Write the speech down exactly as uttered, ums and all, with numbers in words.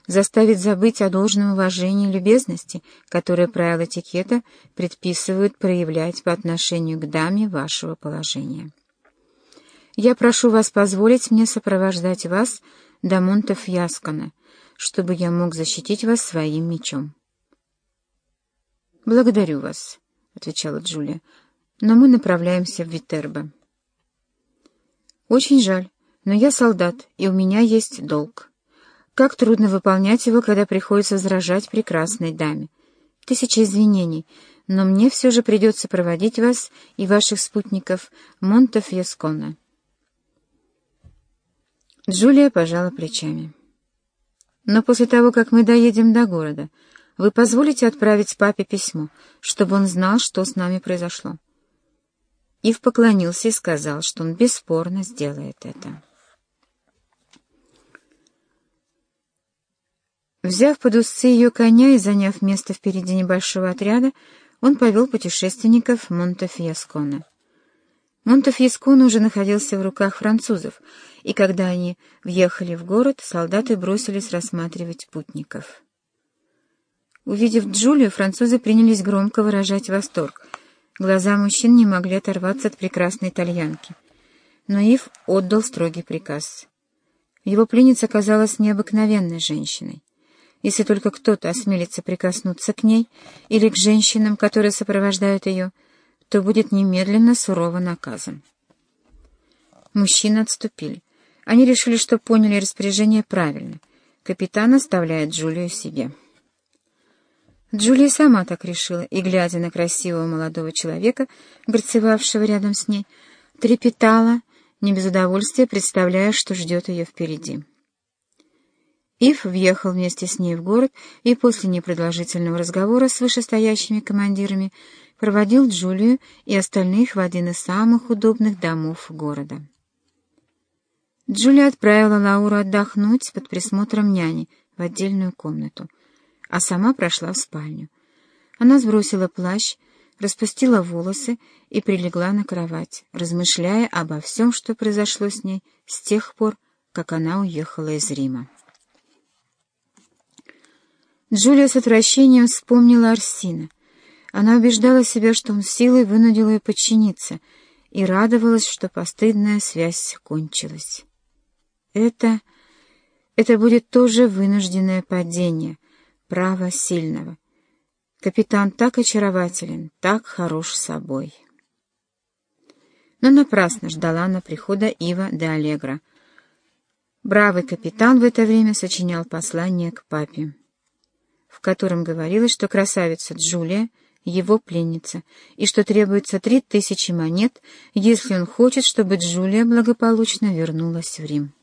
заставить забыть о должном уважении и любезности, которые правила этикета предписывают проявлять по отношению к даме вашего положения. Я прошу вас позволить мне сопровождать вас до Монтефьяскона, чтобы я мог защитить вас своим мечом». «Благодарю вас», — отвечала Джулия, — «но мы направляемся в Витербо». «Очень жаль, но я солдат, и у меня есть долг. Как трудно выполнять его, когда приходится возражать прекрасной даме. Тысяча извинений, но мне все же придется проводить вас и ваших спутников в Монтефьясконо». Джулия пожала плечами. «Но после того, как мы доедем до города, вы позволите отправить папе письмо, чтобы он знал, что с нами произошло?» Ив поклонился и сказал, что он бесспорно сделает это. Взяв под уздцы ее коня и заняв место впереди небольшого отряда, он повел путешественников в Монтефьясконо. Монтефьясконо уже находился в руках французов, и когда они въехали в город, солдаты бросились рассматривать путников. Увидев Джулию, французы принялись громко выражать восторг. Глаза мужчин не могли оторваться от прекрасной итальянки. Но Ив отдал строгий приказ. Его пленница оказалась необыкновенной женщиной. Если только кто-то осмелится прикоснуться к ней или к женщинам, которые сопровождают ее, то будет немедленно сурово наказан. Мужчины отступили. Они решили, что поняли распоряжение правильно. Капитан оставляет Джулию себе. Джулия сама так решила, и, глядя на красивого молодого человека, горцевавшего рядом с ней, трепетала, не без удовольствия представляя, что ждет ее впереди. Ив въехал вместе с ней в город и после непродолжительного разговора с вышестоящими командирами проводил Джулию и остальных в один из самых удобных домов города. Джулия отправила Лауру отдохнуть под присмотром няни в отдельную комнату, а сама прошла в спальню. Она сбросила плащ, распустила волосы и прилегла на кровать, размышляя обо всем, что произошло с ней с тех пор, как она уехала из Рима. Джулия с отвращением вспомнила Арсина. Она убеждала себя, что он силой вынудил ее подчиниться, и радовалась, что постыдная связь кончилась. Это... это будет тоже вынужденное падение, право сильного. Капитан так очарователен, так хорош собой. Но напрасно ждала она прихода Ива де Аллегро. Бравый капитан в это время сочинял послание к папе, в котором говорилось, что красавица Джулия — его пленница, и что требуется три тысячи монет, если он хочет, чтобы Джулия благополучно вернулась в Рим.